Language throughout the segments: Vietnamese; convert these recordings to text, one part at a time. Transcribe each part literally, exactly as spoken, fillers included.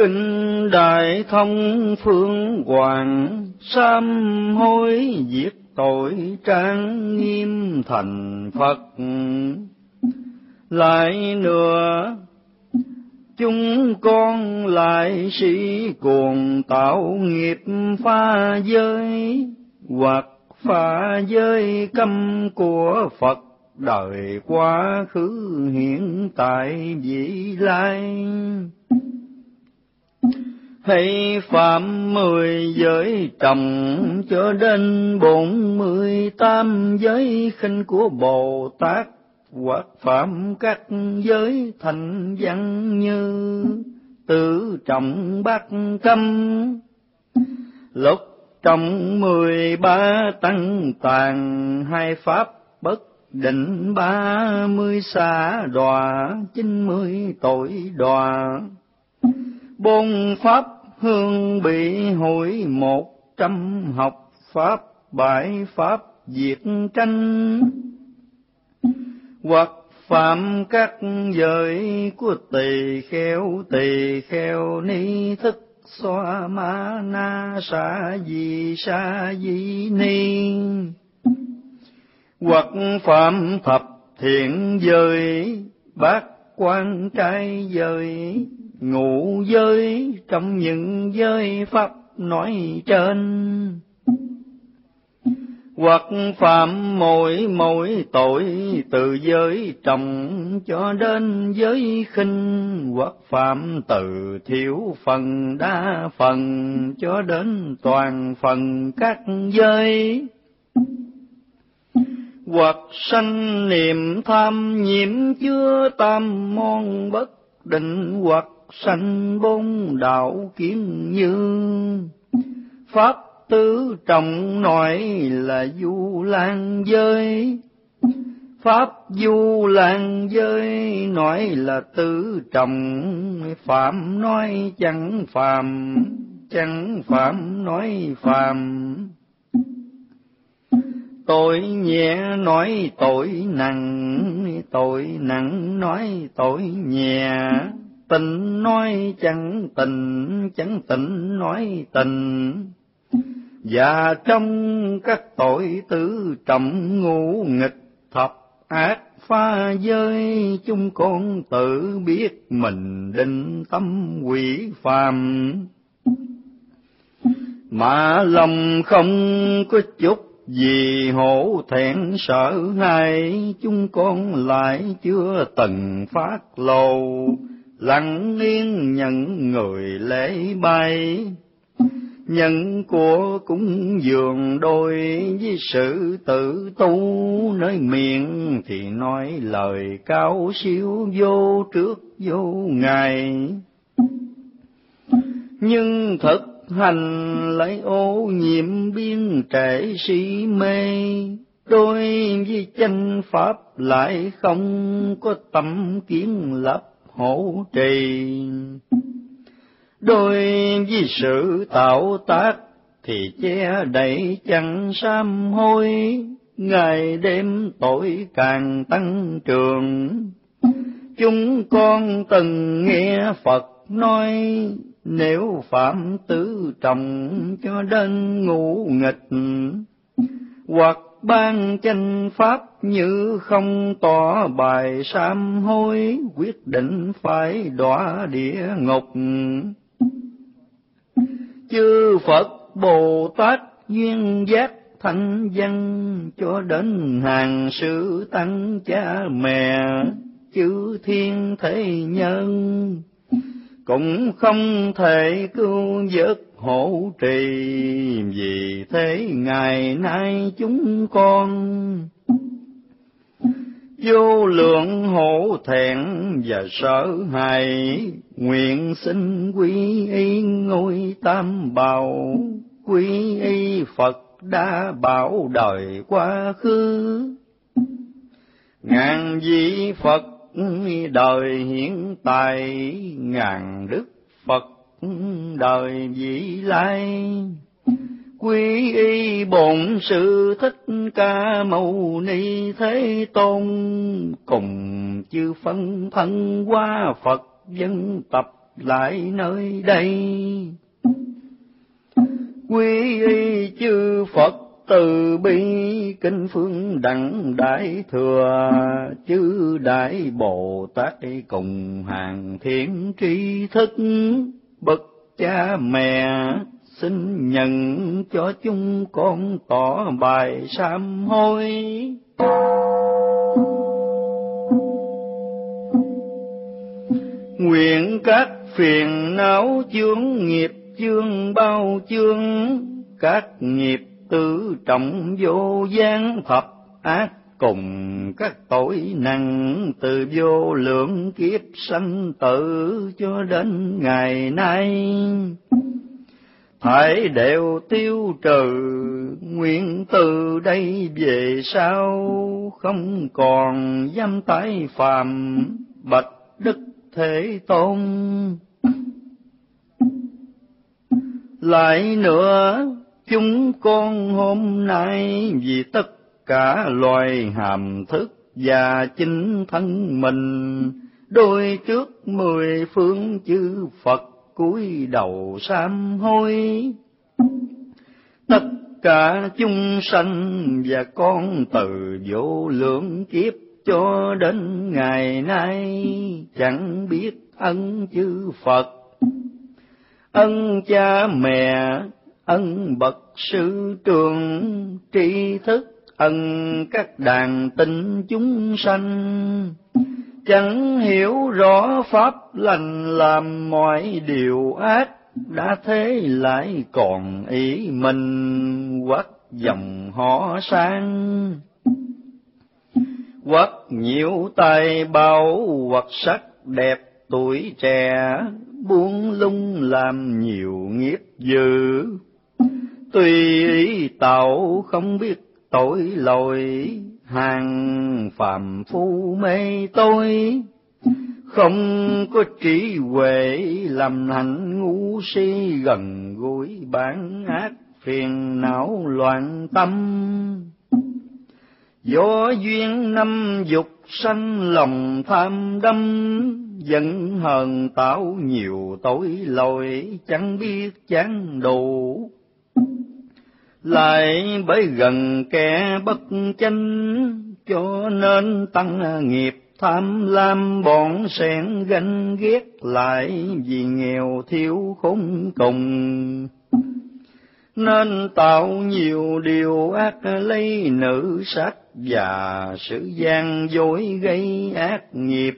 Kinh Đại Thông Phương Hoàng, sám hối diệt tội trang nghiêm thành Phật. Lại nữa chúng con lại sĩ cuồng tạo nghiệp pha giới, hoặc pha giới cấm của Phật đời quá khứ hiện tại vị lai. Hãy phạm mười giới trọng cho đến bốn mươi tám giới khinh của Bồ Tát, hoặc phạm các giới thành văn như tự trọng bát cấm, lúc trong mười ba tăng tàn, hai pháp bất định ba mươi xả đọa, chín mươi tội đọa, bốn pháp hương bị hủy, một trăm học pháp, bảy pháp diệt tranh, hoặc phạm các giới của tỳ kheo, tỳ kheo ni thức xoa ma na sa di sa di ni, hoặc phạm thập thiện giới, bát quan trai giới, ngũ giới trong những giới pháp nói trên, hoặc phạm mỗi mỗi tội từ giới trọng cho đến giới khinh, hoặc phạm từ thiểu phần đa phần cho đến toàn phần các giới, hoặc sanh niệm tham nhiễm chứa tam môn bất định, hoặc sanh bốn đạo kiến như pháp tứ trọng nói là du lan giới, pháp du lan giới nói là tứ trọng, phạm nói chẳng phàm, chẳng phạm nói phàm, tội nhẹ nói tội nặng, tội nặng nói tội nhẹ, tình nói chẳng tình, chẳng tình nói tình. Và trong các tội tứ trọng ngũ nghịch thập ác pha giới, chúng con tự biết mình định tâm quỷ phàm, mà lòng không có chút gì hổ thẹn sợ hãi. Chúng con lại chưa từng phát lộ, lặng yên nhận người lễ bày, nhân của cúng dường đôi với sự tự tu, nơi miệng thì nói lời cao siêu vô trước vô ngày, nhưng thực hành lấy ô nhiễm biên trệ si mê, đôi với chánh pháp lại không có tâm kiến lập hộ trì, đôi với sự tạo tác thì che đậy chẳng sám hối, ngày đêm tội càng tăng trưởng. Chúng con từng nghe Phật nói, nếu phạm tứ trọng cho đến ngũ nghịch, hoặc ban chánh pháp như không tỏ bài sám hối, quyết định phải đọa địa ngục. Chư Phật Bồ Tát duyên giác thanh văn, cho đến hàng sư tăng cha mẹ, chư thiên thế nhân, cũng không thể cứu vớt hộ trì. Vì thế ngày nay chúng con vô lượng hổ thẹn và sợ hãi, nguyện xin quy y ngôi Tam Bảo, quy y Phật Đa Bảo đời quá khứ, ngàn vị Phật đời hiện tại, ngàn đức Phật đời vị lai, quy y bổn sư Thích Ca Mâu Ni Thế Tôn, cùng chư phân thân hóa Phật dân tập lại nơi đây. Quy y chư Phật từ bi, kinh phương đặng đại thừa, chư Đại Bồ Tát cùng hàng thiện tri thức, bậc cha mẹ xin nhận cho chúng con tỏ bài sám hối. Nguyện các phiền não chướng nghiệp chướng bao chương, các nghiệp tư trọng vô gian thập ác, cùng các tội nặng từ vô lượng kiếp sanh tử cho đến ngày nay, thảy đều tiêu trừ. Nguyện từ đây về sau không còn dám tái phàm, bạch Đức Thế Tôn. Lại nữa, chúng con hôm nay vì tất cả loài hàm thức và chính thân mình, đôi trước mười phương chư Phật cúi đầu sám hối. Tất cả chúng sanh và con từ vô lượng kiếp cho đến ngày nay, chẳng biết ân chư Phật, ân cha mẹ, ân bậc sư trưởng tri thức, ân các đàn tinh chúng sanh. Chẳng hiểu rõ pháp lành, làm mọi điều ác, đã thế lại còn ý mình quắc dòng họ sang. Hoặc nhiều tài bảo, hoặc sắc đẹp tuổi trẻ, buông lung làm nhiều nghiệp dữ. Tùy ý tạo không biết tội lỗi, hàng phàm phu mê tối. Không có trí huệ, làm hành ngu si, gần gũi bản ác, phiền não loạn tâm. Do duyên năm dục sanh lòng tham đắm, giận hờn tạo nhiều tội lỗi, chẳng biết chán đủ. Lại bởi gần kẻ bất chánh, cho nên tăng nghiệp tham lam bỏn sẻn ganh ghét, lại vì nghèo thiếu khốn cùng. Nên tạo nhiều điều ác, lấy nữ sát và sự gian dối gây ác nghiệp.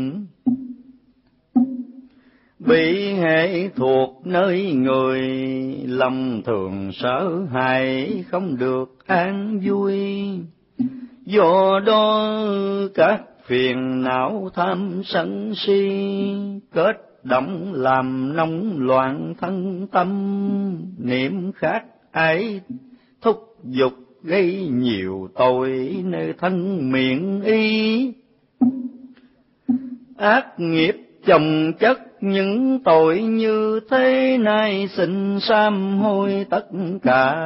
Bị hệ thuộc nơi người, lòng thường sợ hãi, không được an vui. Do đó các phiền não tham sân si, kết động làm nóng loạn thân tâm. Niệm khát ái thúc dục, gây nhiều tội nơi thân miệng ý. Ác nghiệp chồng chất những tội như thế này, xin sám hối tất cả.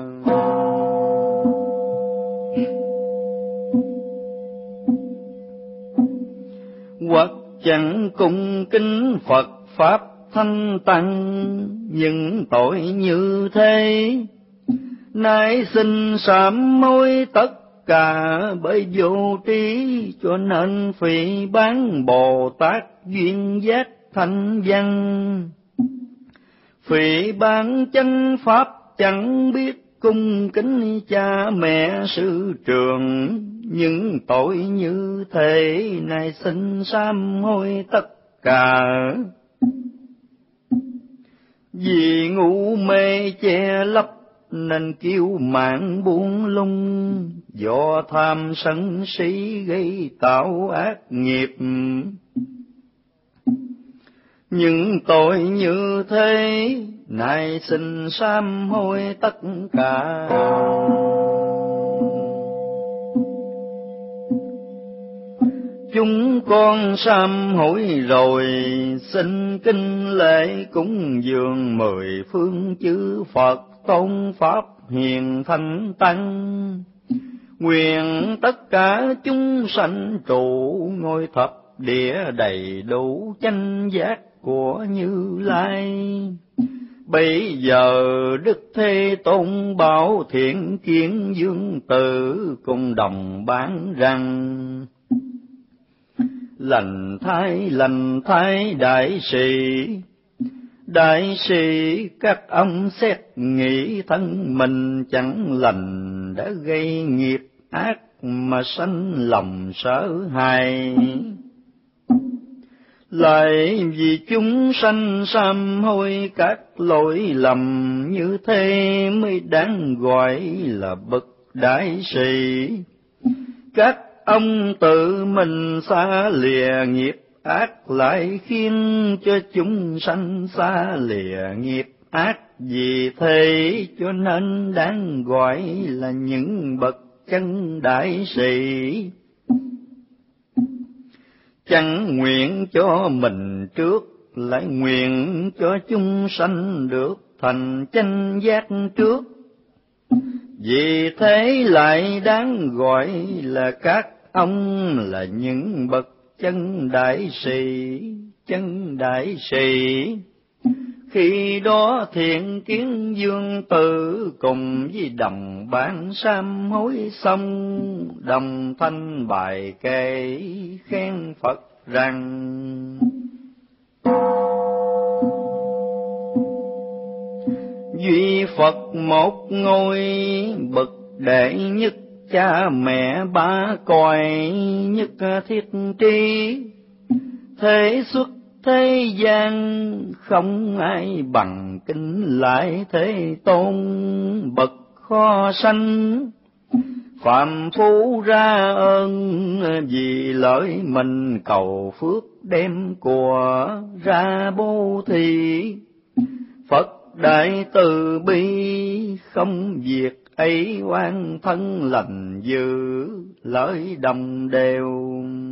Hoặc chẳng cung kính Phật Pháp Thanh Tăng, những tội như thế nay xin sám hối tất cả. Bởi vô trí cho nên phỉ bán Bồ Tát duyên giác thanh văn, phỉ bán chánh pháp, chẳng biết cung kính cha mẹ sư trường. Những tội như thế này xin sám hối tất cả. Vì ngu mê che lấp nên kiêu mạn buông lung, do tham sân si gây tạo ác nghiệp. Những tội như thế này xin sám hối tất cả. Chúng con sám hối rồi, xin kinh lễ cúng dường mười phương chư Phật tôn pháp hiền thánh tăng. Nguyện tất cả chúng sanh trụ ngôi thập địa đầy đủ chánh giác, của Như Lai. Bây giờ Đức Thế Tôn bảo Thiện Kiến Dương Tử cùng đồng bán rằng: lành thay lành thay đại sĩ, đại sĩ các ông xét nghĩ thân mình chẳng lành, đã gây nghiệp ác mà sanh lòng sợ hãi. Lại vì chúng sanh sám hối các lỗi lầm, như thế mới đáng gọi là bậc đại sĩ. Các ông tự mình xa lìa nghiệp ác, lại khiến cho chúng sanh xa lìa nghiệp ác. Vì thế cho nên đáng gọi là những bậc chân đại sĩ. Chẳng nguyện cho mình trước, lại nguyện cho chúng sanh được thành chánh giác trước. Vì thế lại đáng gọi là các ông là những bậc chân đại sĩ, chân đại sĩ. Khi đó Thiện Kiến Dương Tử cùng với đồng bán sám hối xong, đồng thanh bài kệ khen Phật rằng: duy Phật một ngôi, bậc đệ nhất, cha mẹ ba cõi, nhất thiết tri. Thế xuất thế gian, không ai bằng kính lại Thế Tôn, bậc khó sanh. Phạm phu ra ơn, vì lợi mình cầu phước, đem của ra bố thí. Phật đại từ bi, không việc ấy oan thân lành dữ, lợi đồng đều.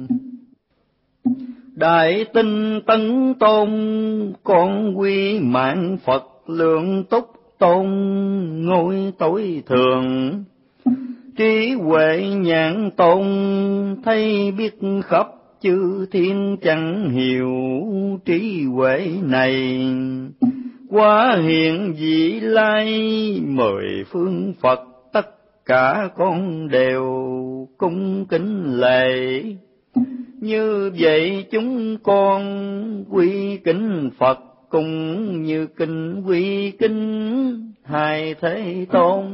Đại tinh tấn tôn, con quy mạng Phật lượng túc tôn, ngôi tối thượng. Trí huệ nhãn tôn, thấy biết khắp chư thiên chẳng hiểu trí huệ này. Quá hiện vị lai, mười phương Phật tất cả con đều cung kính lễ. Như vậy chúng con quy kính Phật, cũng như kính quy kính hai Thế Tôn.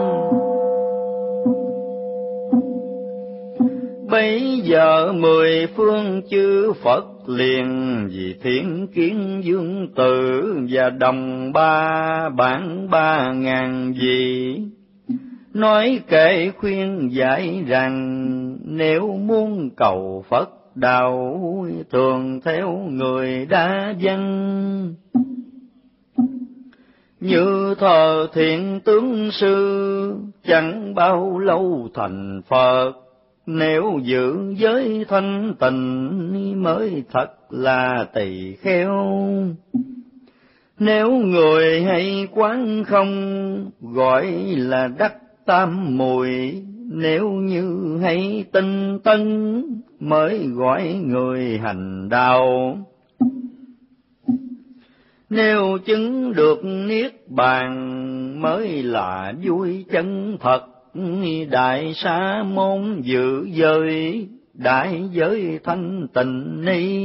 Bây giờ mười phương chư Phật liền, vì Thiện Kiến Dương Tử và đồng ba bản ba ngàn vị, nói kệ khuyên giải rằng: nếu muốn cầu Phật đạo, thường theo người đa văn. Như thờ Thiện Tướng Sư, chẳng bao lâu thành Phật. Nếu giữ giới thanh tịnh, mới thật là tỳ kheo. Nếu người hay quán không, gọi là đắc tam muội. Nếu như hay tinh tấn, mới gọi người hành đạo. Nếu chứng được niết bàn, mới là vui chân thật. Đại sa môn giữ giới, đại giới thanh tịnh ni.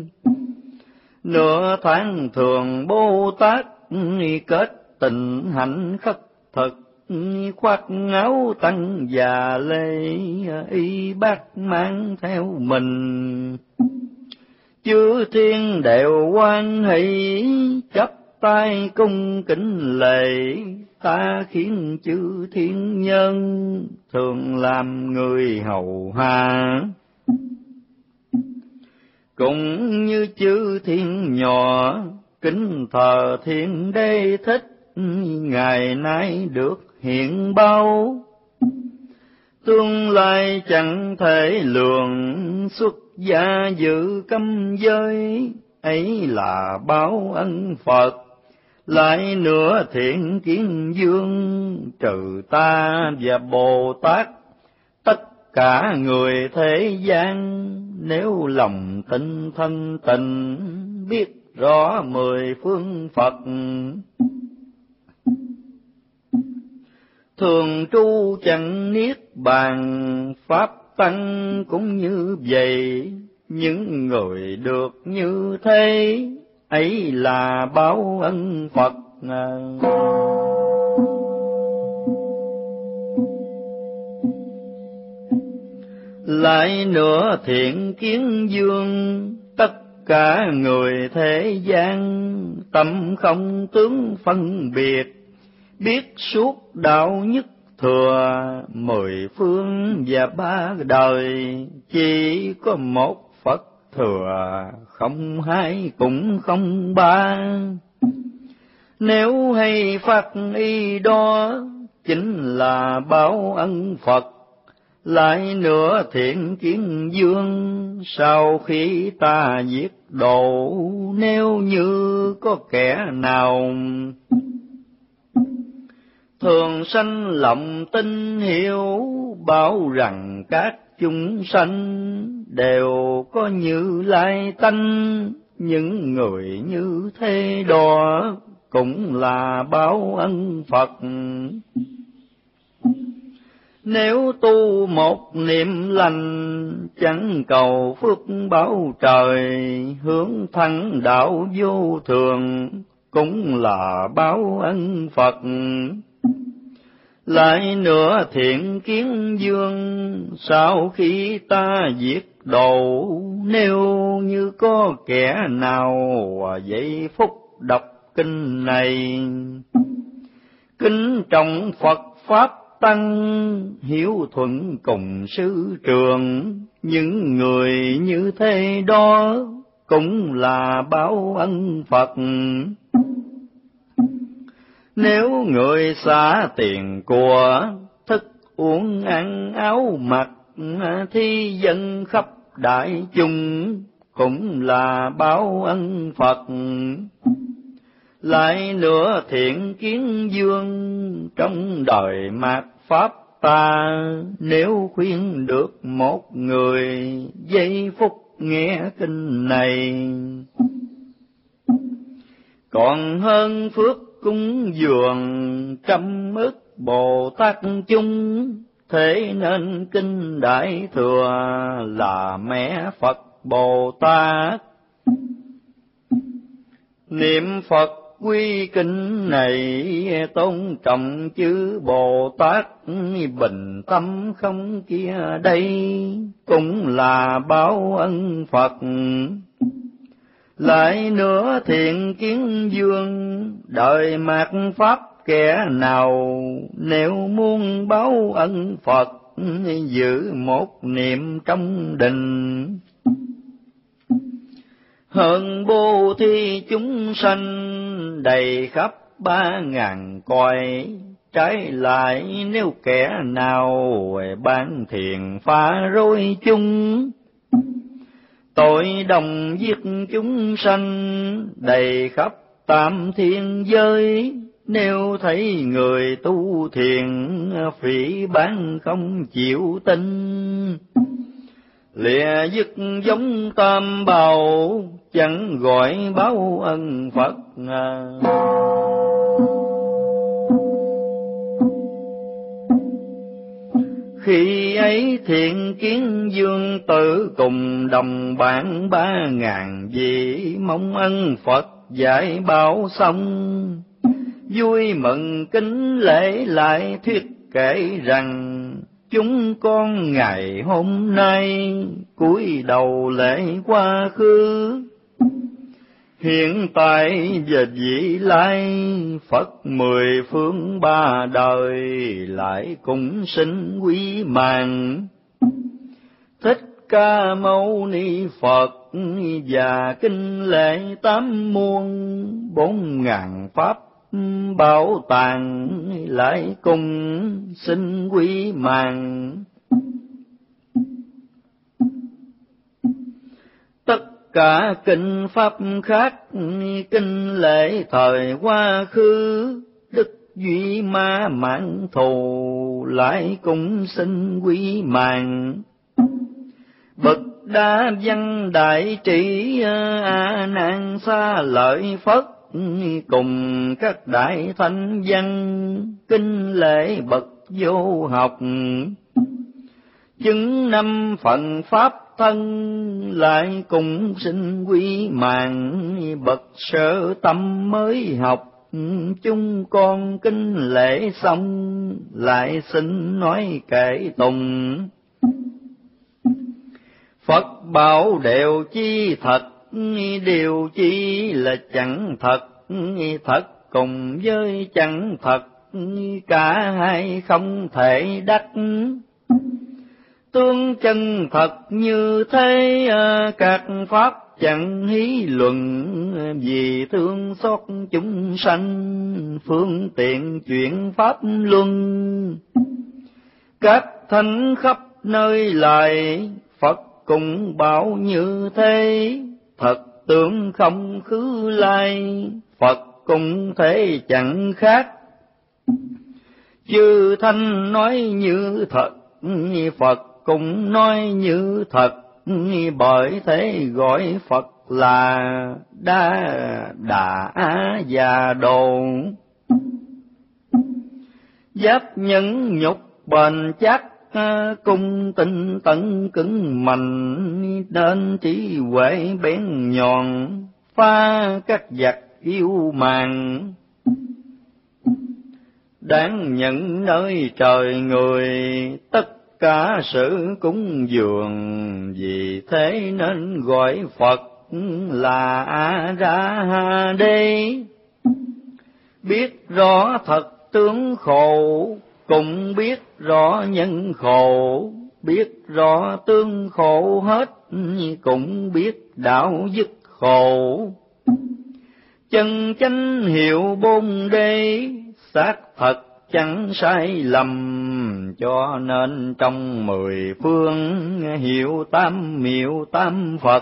Nửa tháng thường Bồ Tát, kết tình hạnh khất thực. Khoác áo tăng già lê, y bác mang theo mình. Chư thiên đều hoan hỷ, chắp tay cung kính lễ. Ta khiến chư thiên nhân, thường làm người hầu hạ. Cũng như chư thiên nhỏ, kính thờ Thiên Đế Thích. Ngày nay được hiện bao, tương lai chẳng thể lường. Xuất gia giữ cấm giới, ấy là báo ân Phật. Lại nữa Thiện Kiến Dương, trừ ta và Bồ Tát, tất cả người thế gian. Nếu lòng tinh thân tình, biết rõ mười phương Phật. Thường tru chẳng niết bàn, pháp tăng cũng như vậy. Những người được như thế, ấy là báo ân Phật. Lại nữa thiện kiến dương, tất cả người thế gian, tâm không tướng phân biệt, biết suốt đạo nhất thừa, mười phương và ba đời, chỉ có một Phật thừa, không hai cũng không ba. Nếu hay phát y đó, chính là báo ân Phật. Lại nữa thiện kiến dương, sau khi ta giết độ, nếu như có kẻ nào thường sanh lòng tin hiểu, bảo rằng các chúng sanh đều có Như Lai tánh. Những người như thế đó cũng là báo ân Phật. Nếu tu một niệm lành, chẳng cầu phước báo trời, hướng thắng đạo vô thường, cũng là báo ân Phật. Lại nữa thiện kiến dương, sau khi ta diệt độ, nếu như có kẻ nào dạy phúc đọc kinh này, kính trọng Phật Pháp tăng, hiếu thuận cùng sư trường, những người như thế đó cũng là báo ân Phật. Nếu người xả tiền của, thức uống ăn áo mặc, thi dân khắp đại chúng, cũng là báo ân Phật. Lại nữa thiện kiến dương, trong đời mạt Pháp ta, nếu khuyên được một người, giây phút nghe kinh này, còn hơn phước cúng dường trăm ức Bồ Tát chung. Thế nên kinh Đại Thừa là mẹ Phật Bồ Tát. Niệm Phật quy kinh này, tôn trọng chư Bồ Tát, bình tâm không kia đây, cũng là báo ân Phật. Lại nữa thiện kiến dương, đời mạt Pháp kẻ nào, nếu muốn báo ân Phật, giữ một niệm trong đình. Hơn bố thí chúng sanh, đầy khắp ba ngàn cõi, trái lại nếu kẻ nào ban thiền phá rối chung, tội đồng giết chúng sanh, đầy khắp tam thiên giới. Nếu thấy người tu thiền, phỉ báng không chịu tin, lìa dứt giống tam bào, chẳng gọi báo ân Phật. Khi ấy thiện kiến dương tử cùng đồng bạn ba ngàn vị, mong ân Phật giải bảo xong, vui mừng kính lễ lại thuyết kể rằng, chúng con ngày hôm nay cúi đầu lễ quá khứ, hiện tại và vị lai, Phật mười phương ba đời lại cũng xin quý màng. Thích Ca Mâu Ni Phật và kinh lễ tám muôn, bốn ngàn pháp bảo tàng lại cùng xin quý màng. Tất cả kinh pháp khác, kinh lễ thời quá khứ, Đức Duy Ma Mãn Thù lại cũng xin quý màng. Bậc đa văn đại trị A Nan Xá Lợi Phất, cùng các đại thánh văn kinh lễ bậc vô học. Chứng năm phận pháp thân lại cùng sinh quy mạng, bậc sở tâm mới học. Chúng con kinh lễ xong lại xin nói kể tùng. Phật bảo đều chi thật, điều chi là chẳng thật, thật cùng với chẳng thật, cả hai không thể đắc. Tương chân thật như thế, các pháp chẳng hí luận, vì thương xót chúng sanh, phương tiện chuyển pháp luân. Các thánh khắp nơi lại, Phật cũng bảo như thế, thật tướng không khứ lai, Phật cũng thế chẳng khác. Chư thanh nói như thật, Phật cũng nói như thật, bởi thế gọi Phật là Đa Đà Già Đồ. Giáp nhẫn nhục bền chắc, cung tinh tấn cứng mạnh, nên trí huệ bén nhọn, phá các giặc yêu màng. Đáng nhận nơi trời người, tất cả sự cúng dường, vì thế nên gọi Phật là A Ra Ha Đê. Biết rõ thật tướng khổ, cũng biết rõ nhân khổ, biết rõ tương khổ hết, cũng biết đạo dứt khổ. Chân chánh hiệu bôn đê, xác thật chẳng sai lầm, cho nên trong mười phương hiệu tam miệu tam Phật.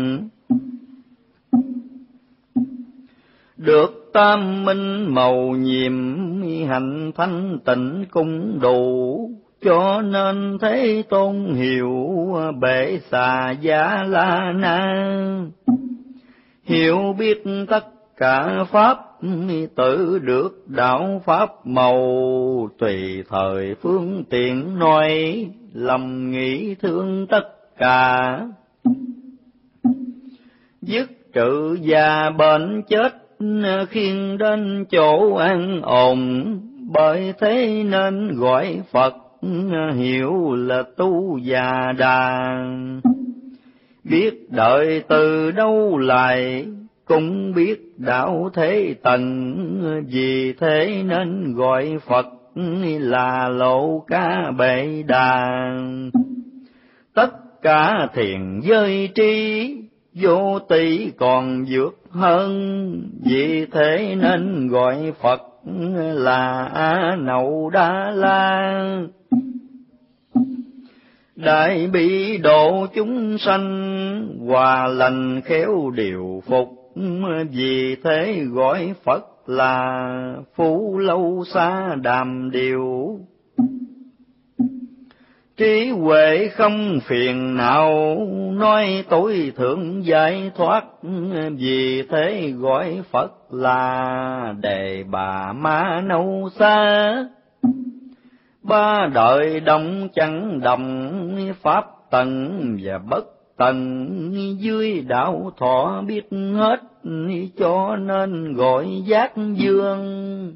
Được tam minh màu nhiệm, hạnh thanh tịnh cũng đủ, cho nên Thế Tôn hiệu bệ xà Giá La Na. Hiểu biết tất cả pháp, tự được đạo pháp màu, tùy thời phương tiện nói, lòng nghĩ thương tất cả. Dứt trự già bệnh chết, khiêng đến chỗ an ổn, bởi thế nên gọi Phật hiểu là Tu Già Đà. Biết đợi từ đâu lại, cũng biết đạo thế tận, vì thế nên gọi Phật là Lộ Ca Bệ Đà. Tất cả thiền giới trí, vô tỷ còn vượt hơn, vì thế nên gọi Phật là A Nậu Đa La. Đại bi độ chúng sanh, hòa lành khéo điều phục, vì thế gọi Phật là Phú Lâu Xa Đàm Điều. Trí huệ không phiền não, nói tối thượng giải thoát, vì thế gọi Phật là Đề Bà Ma Nâu Xa. Ba đời đồng chẳng đồng, pháp tận và bất tận, dưới đạo thọ biết hết, cho nên gọi giác dương.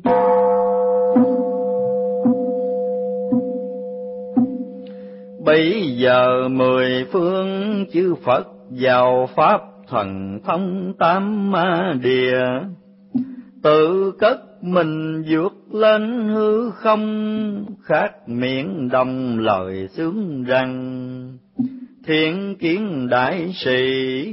Bây giờ mười phương chư Phật vào pháp thần thông tam ma địa, tự cất mình vượt lên hư không, khác miệng đồng lời sướng rằng thiện kiến đại sĩ.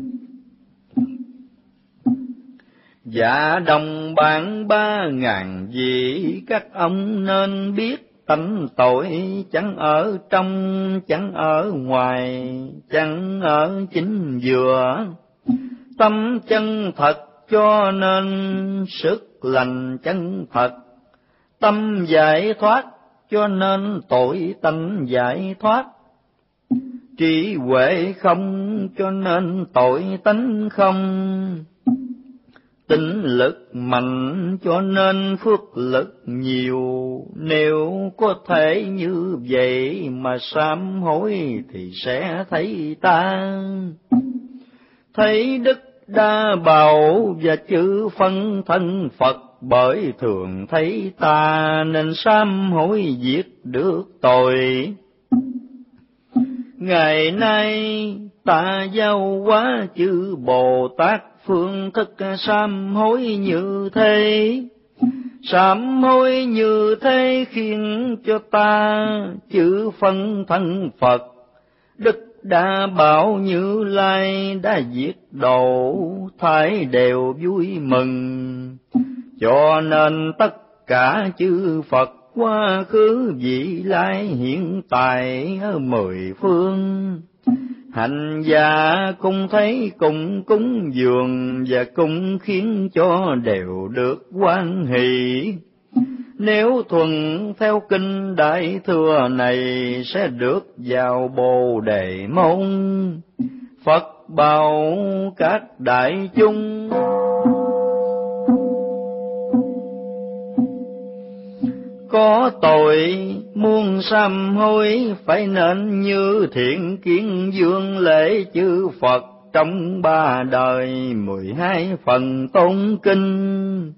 Dạ đồng bản ba ngàn vị, các ông nên biết tánh tội chẳng ở trong, chẳng ở ngoài, chẳng ở chính giữa. Tâm chân thật cho nên sức lành chân thật, tâm giải thoát cho nên tội tánh giải thoát. trí huệ không cho nên tội tánh không, tinh lực mạnh cho nên phước lực nhiều. Nếu có thể như vậy mà sám hối thì sẽ thấy ta, thấy đức Đa Bảo và chữ phân thân Phật. Bởi thường thấy ta nên sám hối diệt được tội. Ngày nay ta giao hóa chư Bồ Tát, phương thức sám hối như thế. Sám hối như thế khiến cho ta chữ phân thân Phật. Đức Đa Bảo Như Lai đã diệt độ, thái đều vui mừng. Cho nên tất cả chư Phật quá khứ vị lai hiện tại ở mười phương, hành giả cùng thấy cùng cúng dường và cùng khiến cho đều được hoan hỷ. Nếu thuần theo kinh Đại Thừa này sẽ được vào Bồ Đề môn. Phật bảo các đại chúng có tội muôn sám hối, phải nên như Thiện Kiến Dương lễ chư Phật trong ba đời mười hai phần tôn kinh.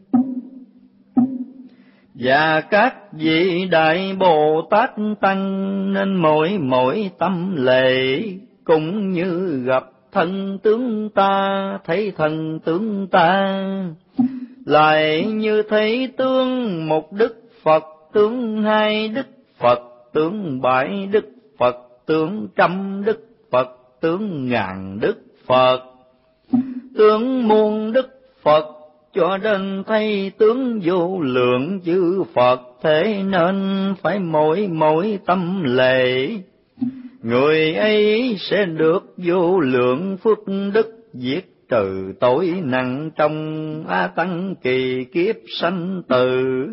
Và các vị Đại Bồ Tát Tăng nên mỗi mỗi tâm lễ, cũng như gặp thân tướng ta, thấy thân tướng ta. Lại như thấy tướng một Đức Phật, tướng hai Đức Phật, tướng bảy Đức Phật, tướng trăm Đức Phật, tướng ngàn Đức Phật, tướng muôn Đức Phật, cho đến thấy tướng vô lượng chư Phật. Thế nên phải mỗi mỗi tâm lễ, người ấy sẽ được vô lượng phước đức, diệt trừ tội nặng trong A Tăng kỳ kiếp sanh tử.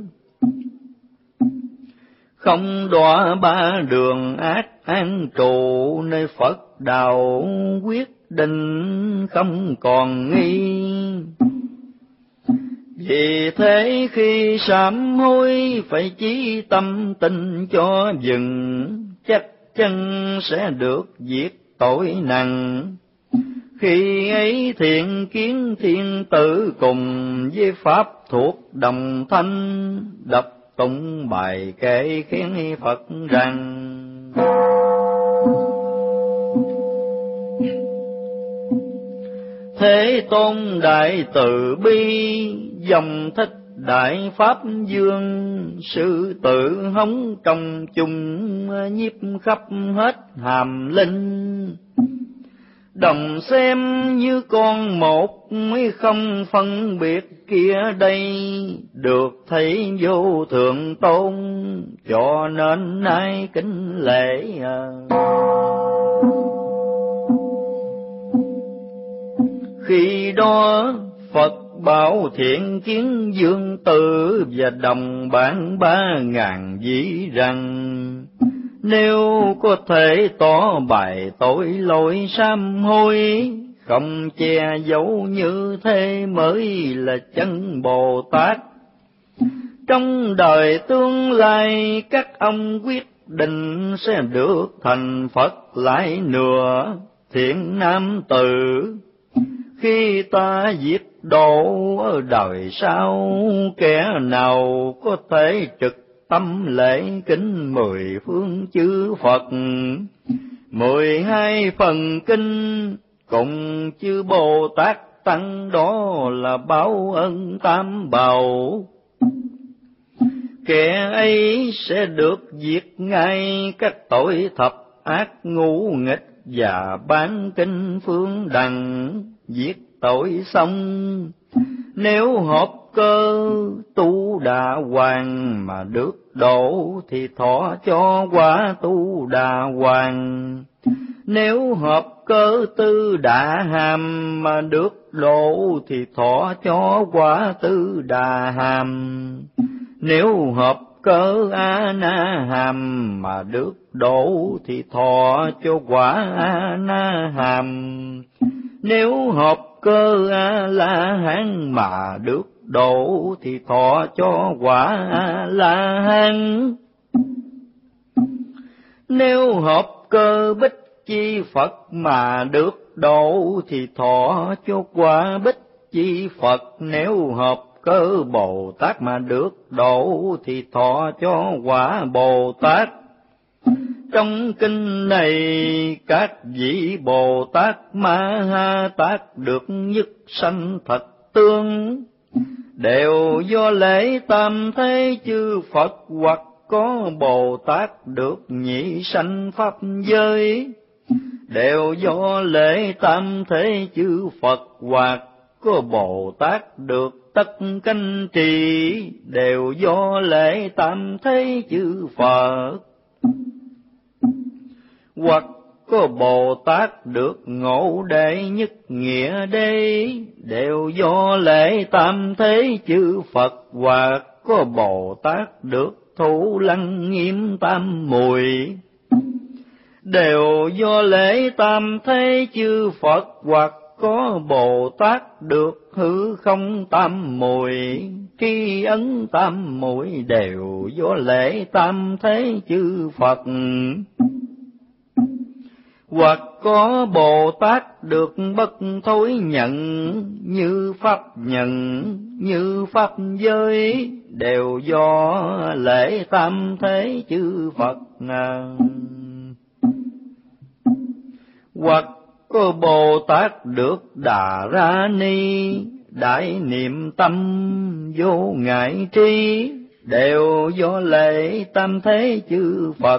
Không đọa ba đường ác an trụ, nơi Phật đạo quyết định không còn nghi. Vì thế khi sám hối phải chí tâm tình cho vừng, chắc chắn sẽ được diệt tội nặng. Khi ấy Thiện Kiến Thiên Tử cùng với Pháp thuộc đồng thanh, đọc tụng bài kệ khen Phật rằng: Thế Tôn đại từ bi, dòng Thích Đại Pháp Dương, sư tử hống trong chung, nhiếp khắp hết hàm linh. Đồng xem như con một, mới không phân biệt kia đây, được thấy vô thượng tôn, cho nên nay kính lễ. Khi đó Phật bảo Thiện Kiến Dương Tử và đồng bản ba ngàn vị rằng: Nếu có thể tỏ bài tội lỗi sám hối, không che giấu như thế mới là chân Bồ Tát. Trong đời tương lai các ông quyết định sẽ được thành Phật lại nữa. Thiện nam tử, khi ta diệt độ ở đời sau, kẻ nào có thể trực tâm lễ kính mười phương chư Phật, mười hai phần kinh cùng chư Bồ Tát Tăng, đó là báo ân tam bảo. Kẻ ấy sẽ được diệt ngay các tội thập ác ngũ nghịch và bán kinh phương đẳng, diệt tội xong. Nếu hợp cơ tu đà hoàng mà được độ, thì thọ cho quả tu đà hoàng. Nếu hợp cơ tư đà hàm mà được độ, thì thọ cho quả tư đà hàm. Nếu hợp cơ a na hàm, mà được độ thì thọ cho quả a na hàm. Nếu hợp cơ a la hán mà được độ thì thọ cho quả a la hán. Nếu hợp cơ bích chi Phật mà được độ thì thọ cho quả bích chi Phật. Nếu hợp cơ Bồ Tát mà được độ thì thọ cho quả Bồ Tát. Trong kinh này các vị Bồ Tát Ma Ha Tát được nhất sanh thật tương, đều do lễ tam thế chư Phật, hoặc có Bồ Tát được nhị sanh pháp giới, đều do lễ tam thế chư Phật, hoặc có Bồ Tát được tất canh trì, đều do lễ tam thế chư Phật. Hoặc có Bồ Tát được ngộ đệ nhất nghĩa đế, đều do lễ tam thế chư Phật. Hoặc có Bồ Tát được thủ lăng nghiêm tam muội, đều do lễ tam thế chư Phật. Hoặc có Bồ Tát được hư không tam muội, tri ấn tam muội, đều do lễ tam thế chư Phật. Hoặc có Bồ Tát được bất thối nhận, như pháp nhận, như pháp giới, đều do lễ tam thế chư Phật. Hoặc có Bồ Tát được Đà Ra Ni, đại niệm tâm vô ngại tri, đều do lễ tam thế chư Phật.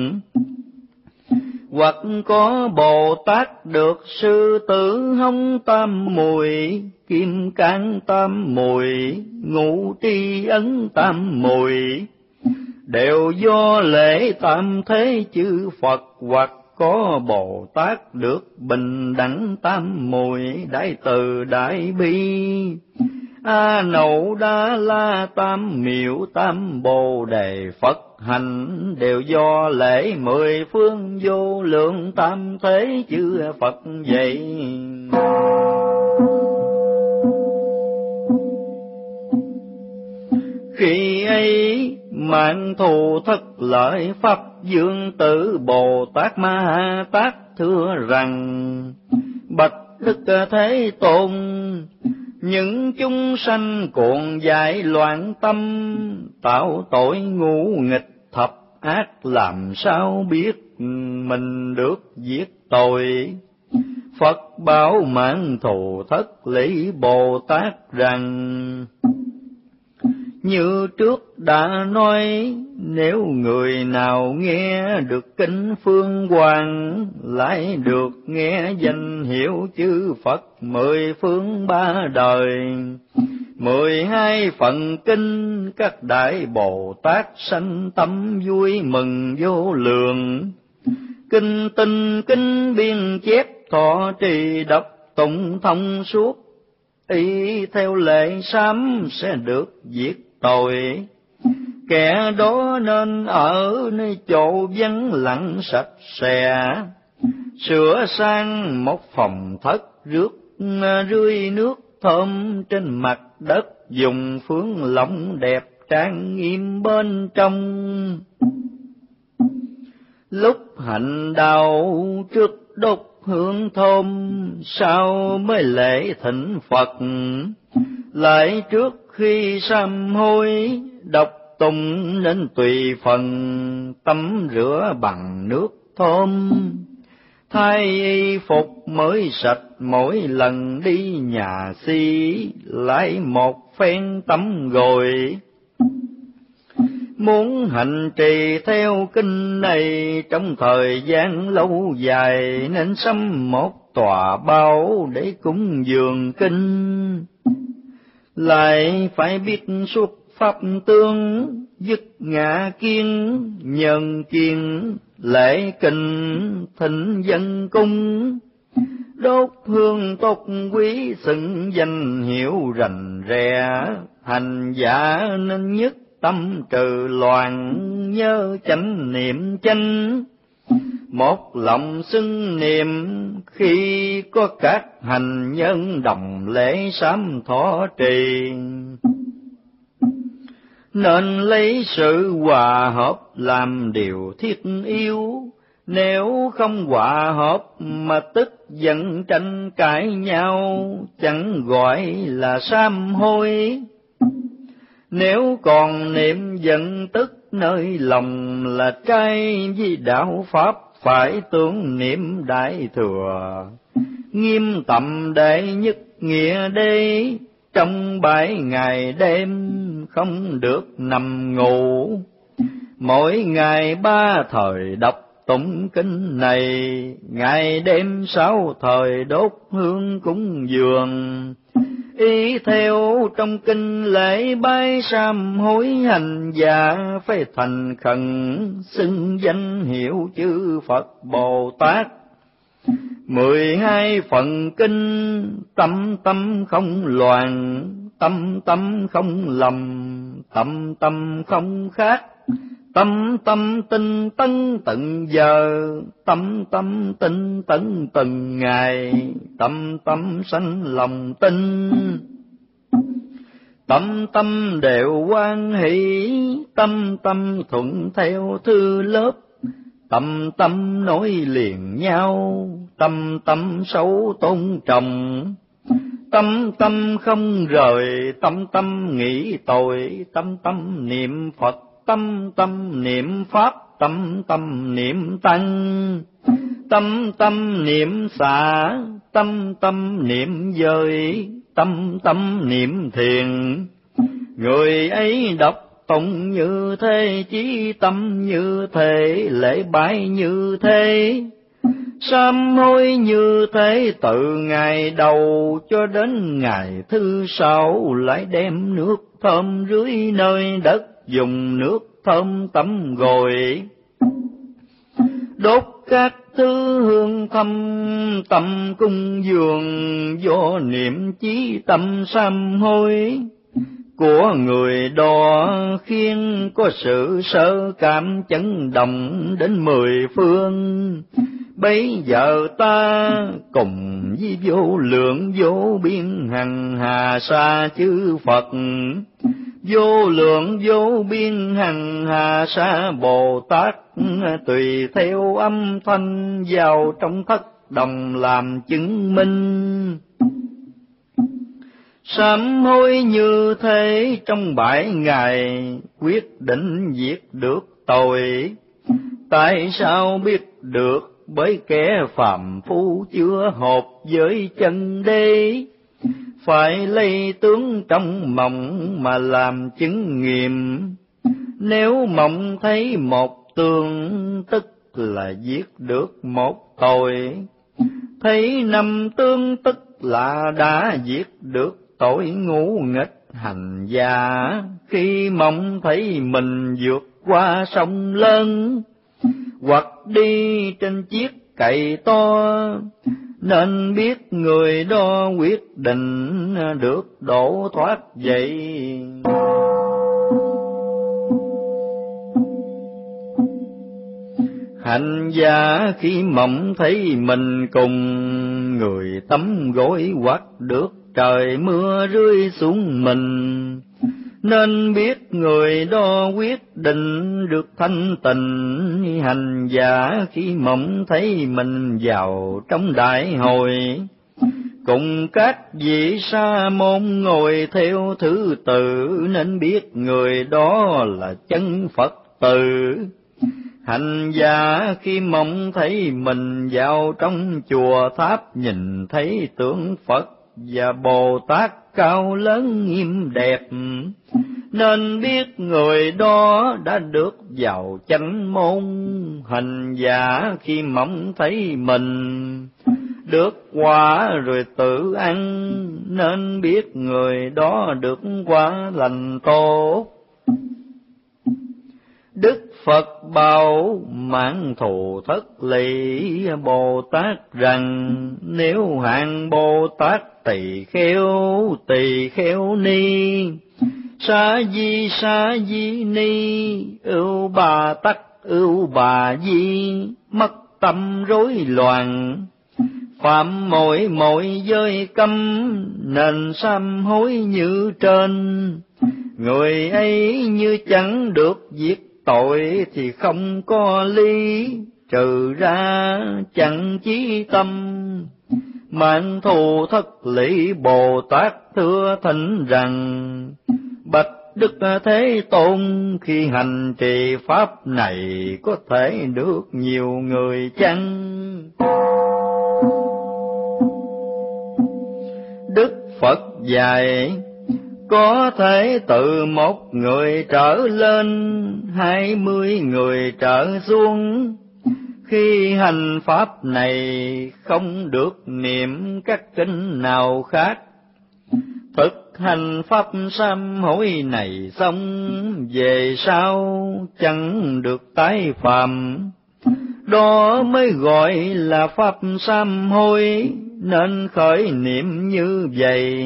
Hoặc có Bồ Tát được sư tử hông tam muội, kim cang tam muội, ngũ tri ấn tam muội, đều do lễ tam thế chư Phật. Hoặc có Bồ Tát được bình đẳng tam muội, đại từ đại bi, A Nậu Đa La tam miệu tam bồ đề Phật hành, đều do lễ mười phương vô lượng tam thế chư Phật vậy. Khi ấy mạng thù thất lợi pháp dương tử Bồ Tát Ma Ha Tát thưa rằng: bạch Đức Thế Tôn, những chúng sanh cuồng dại loạn tâm, tạo tội ngu nghịch thập ác, làm sao biết mình được giết tội. Phật bảo mạng thù thất lý Bồ Tát rằng: như trước đã nói, nếu người nào nghe được kinh Phương Hoàng, lại được nghe danh hiệu chư Phật mười phương ba đời, mười hai phần kinh, các đại Bồ Tát sanh tâm vui mừng vô lượng. Kinh Tinh kinh biên chép thọ trì đọc tụng thông suốt, y theo lệ sám sẽ được diệt tội. Kẻ đó nên ở nơi chỗ vắng lặng sạch sẽ, sửa sang một phòng thất, rước rưới nước thơm trên mặt đất, dùng phương lộng đẹp trang nghiêm bên trong. Lúc hạnh đạo trước đốt hương thơm, sau mới lễ thỉnh Phật. Lại trước khi sám hối đọc tụng, nên tùy phần tắm rửa bằng nước thơm. Thay y phục mới sạch mỗi lần đi nhà si, lại một phen tắm gội. Muốn hành trì theo kinh này trong thời gian lâu dài, nên sắm một tòa bao để cúng dường kinh. Lại phải biết xuất pháp tương, dứt ngã kiên, nhân kiên, lễ kinh thịnh dân cung. Đốt hương tốt quý xưng danh hiệu rành rè, hành giả nên nhất tâm trừ loạn, nhớ chánh niệm chánh. Một lòng xưng niệm, khi có các hành nhân đồng lễ sám thọ trì. Nên lấy sự hòa hợp làm điều thiết yếu, nếu không hòa hợp mà tức giận tranh cãi nhau, chẳng gọi là sám hối. Nếu còn niệm giận tức nơi lòng là trái với đạo pháp, phải tưởng niệm đại thừa. Nghiêm tầm đệ nhất nghĩa đế, trong bảy ngày đêm không được nằm ngủ. Mỗi ngày ba thời đọc tụng kinh này, ngày đêm sáu thời đốt hương cúng dường. Y theo trong kinh lễ bái sám hối, hành giả phải thành khẩn, xưng danh hiệu chư Phật Bồ Tát. Mười hai phần kinh, tâm tâm không loạn, tâm tâm không lầm, tâm tâm không khác. Tâm tâm tinh tấn từng giờ, tâm tâm tinh tấn từng ngày, tâm tâm sanh lòng tin. Tâm tâm đều hoan hỷ, tâm tâm thuận theo thư lớp. Tâm tâm nối liền nhau, tâm tâm sâu tôn trọng. Tâm tâm không rời, tâm tâm nghĩ tội, tâm tâm niệm Phật, tâm tâm niệm Pháp, tâm tâm niệm Tăng. Tâm tâm niệm xả, tâm tâm niệm giới, tâm tâm niệm thiền. Người ấy đọc tụng như thế, chí tâm như thế, lễ bái như thế. Sám hối như thế, từ ngày đầu cho đến ngày thứ sáu, lại đem nước thơm rưới nơi đất, dùng nước thơm tắm gội. Đốt các thứ hương thâm, tâm cung dường, do niệm chí tâm sám hối. Của người đó khiến có sự sơ cảm chấn động đến mười phương. Bấy giờ ta cùng với vô lượng vô biên hằng hà sa chư Phật, vô lượng vô biên hằng hà sa Bồ Tát, tùy theo âm thanh vào trong thất đồng làm chứng minh. Sám hối như thế trong bảy ngày, quyết định diệt được tội. Tại sao biết được? Bởi kẻ phàm phu chưa hợp với chân đế. Phải lấy tướng trong mộng mà làm chứng nghiệm. Nếu mộng thấy một tương, tức là giết được một tội. Thấy năm tương, tức là đã giết được tội ngũ nghịch. Hành giả khi mộng thấy mình vượt qua sông lớn, hoặc đi trên chiếc cày to, nên biết người đó quyết định được độ thoát vậy. Hành giả khi mộng thấy mình cùng người tắm gối, hoặc được trời mưa rơi xuống mình, nên biết người đó quyết định được thanh tịnh. Hành giả khi mộng thấy mình vào trong đại hội, cùng các vị sa môn ngồi theo thứ tự, nên biết người đó là chân Phật tử. Hành giả khi mộng thấy mình vào trong chùa tháp, nhìn thấy tượng Phật và Bồ Tát cao lớn nghiêm đẹp, nên biết người đó đã được vào chánh môn. Hành giả khi mộng thấy mình được quả rồi tự ăn, nên biết người đó được quả lành tốt. Đức Phật bảo mãn thù thất lý Bồ Tát rằng, nếu hạng Bồ Tát tỳ kheo tỳ kheo ni Sa di sa di ni, ưu bà tắc ưu bà di, mất tâm rối loạn. Phạm mỗi mỗi giới cấm, nên sám hối như trên. Người ấy như chẳng được giết tội, thì không có lý, trừ ra chẳng chí tâm. Mãn thù thất lý Bồ Tát thưa thỉnh rằng, bạch Đức Thế Tôn, khi hành trì pháp này có thể được nhiều người chăng? Đức Phật dạy, có thể từ một người trở lên, hai mươi người trở xuống. Khi hành pháp này không được niệm các kinh nào khác. Thực hành pháp sám hối này xong, về sau chẳng được tái phạm. Đó mới gọi là pháp sám hối, nên khởi niệm như vậy.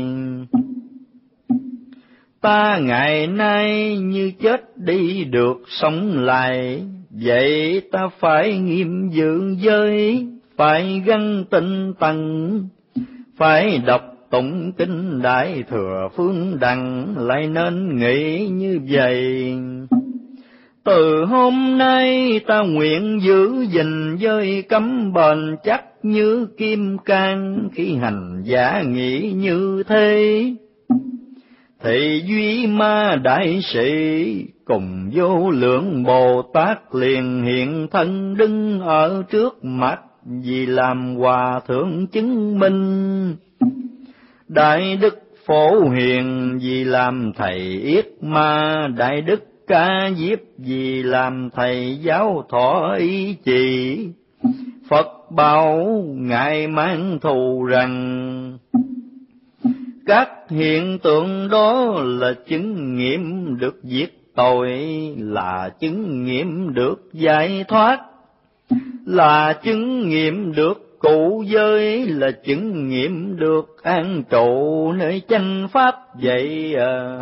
Ta ngày nay như chết đi được sống lại, vậy ta phải nghiêm giữ giới, phải gắn tinh tấn, phải đọc tụng kinh Đại Thừa Phương Đằng, lại nên nghĩ như vậy. Từ hôm nay ta nguyện giữ gìn giới cấm bền chắc như kim cang, khi hành giả nghĩ như thế. Thì duy ma đại sĩ cùng vô lượng Bồ Tát liền hiện thân đứng ở trước mặt, vì làm hòa thượng chứng minh. Đại đức Phổ Hiền vì làm thầy yết ma, đại đức Ca Diếp vì làm thầy giáo thọ ý chỉ. Phật bảo ngài Mãn Thù rằng, các hiện tượng đó là chứng nghiệm được diệt tội, là chứng nghiệm được giải thoát, là chứng nghiệm được cụ giới, là chứng nghiệm được an trụ nơi chánh pháp vậy à.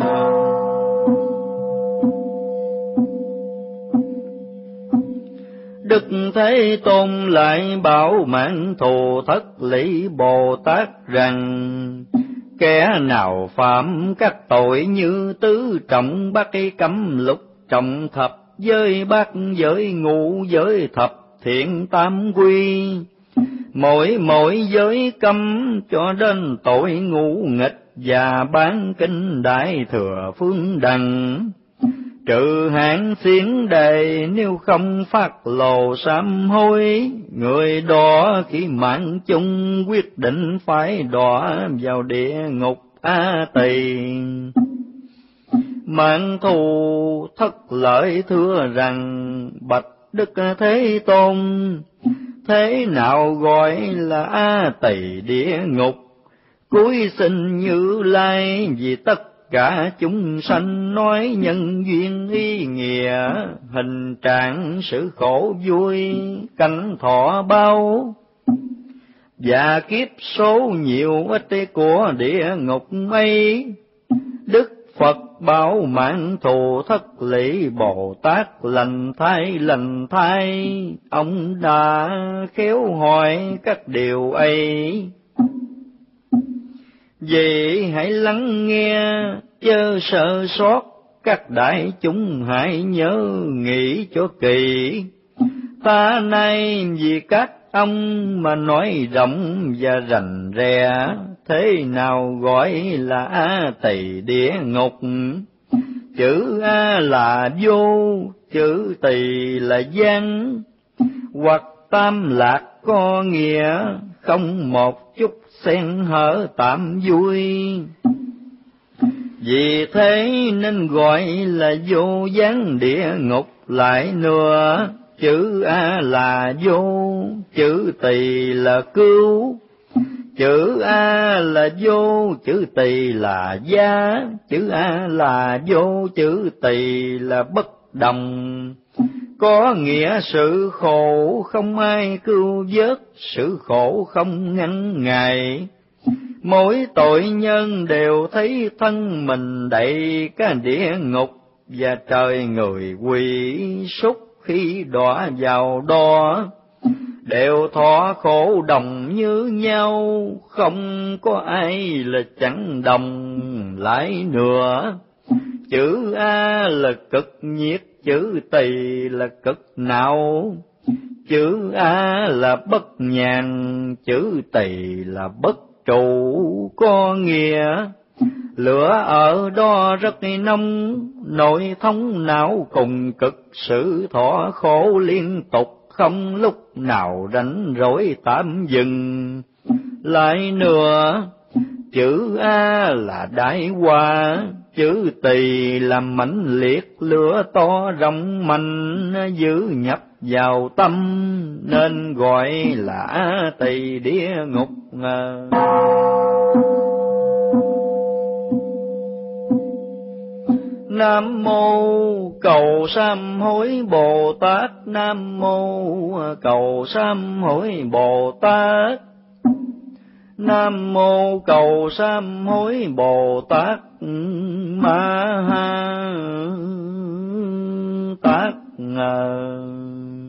Đức Thế Tôn lại bảo Mãn Thù Thất Lý Bồ Tát rằng, kẻ nào phạm các tội như tứ trọng bát cấm lục trọng thập giới bát giới ngũ giới thập thiện tam quy, mỗi mỗi giới cấm cho đến tội ngũ nghịch và bán kinh Đại Thừa Phương Đằng, trừ hạn xiển đề, nếu không phát lồ sám hối, người đó khi mạng chung quyết định phải đọa vào địa ngục A Tỳ. Mãn Thù Thất Lợi thưa rằng, bạch Đức Thế Tôn, thế nào gọi là A Tỳ địa ngục? Cúi xin Như Lai vì tất cả chúng sanh nói nhân duyên ý nghĩa, hình trạng sự khổ vui, cảnh thọ bao, và kiếp số nhiều ít của địa ngục ấy. Đức Phật bảo Mãn Thù Thất Lý Bồ Tát lành thay lành thay, ông đã khéo hỏi các điều ấy. Vì hãy lắng nghe, chớ sợ sót, các đại chúng hãy nhớ nghĩ cho kỳ. Ta nay vì các ông mà nói rộng và rành rẽ, thế nào gọi là A Tỳ địa ngục? Chữ A là vô, chữ Tỳ là gian, hoặc tam lạc có nghĩa, không một chút xen hở tạm vui. Vì thế nên gọi là vô gián địa ngục. Lại nữa, chữ A là vô, chữ Tỳ là cứu. Chữ A là vô, chữ Tỳ là giá. Chữ A là vô, chữ Tỳ là bất đồng. Có nghĩa sự khổ không ai cứu vớt, sự khổ không ngăn ngại. Mỗi tội nhân đều thấy thân mình đậy cái địa ngục, và trời người quỷ súc khi đọa vào đó, đều thọ khổ đồng như nhau, không có ai là chẳng đồng lại nữa. Chữ A là cực nhiệt, chữ Tỳ là cực não, chữ A là bất nhàn, chữ Tỳ là bất trụ, có nghĩa lửa ở đó rất nóng, nội thống não cùng cực, sự thọ khổ liên tục, không lúc nào rảnh rỗi tạm dừng. Lại nữa, chữ A là đại hoa, chữ Tỳ là mãnh liệt, lửa to rộng mạnh giữ nhập vào tâm, nên gọi là A Tỳ địa ngục. Nam mô cầu sám hối Bồ Tát, Nam mô cầu sám hối Bồ Tát, Nam mô cầu sám hối Bồ Tát Ma Ha Tát.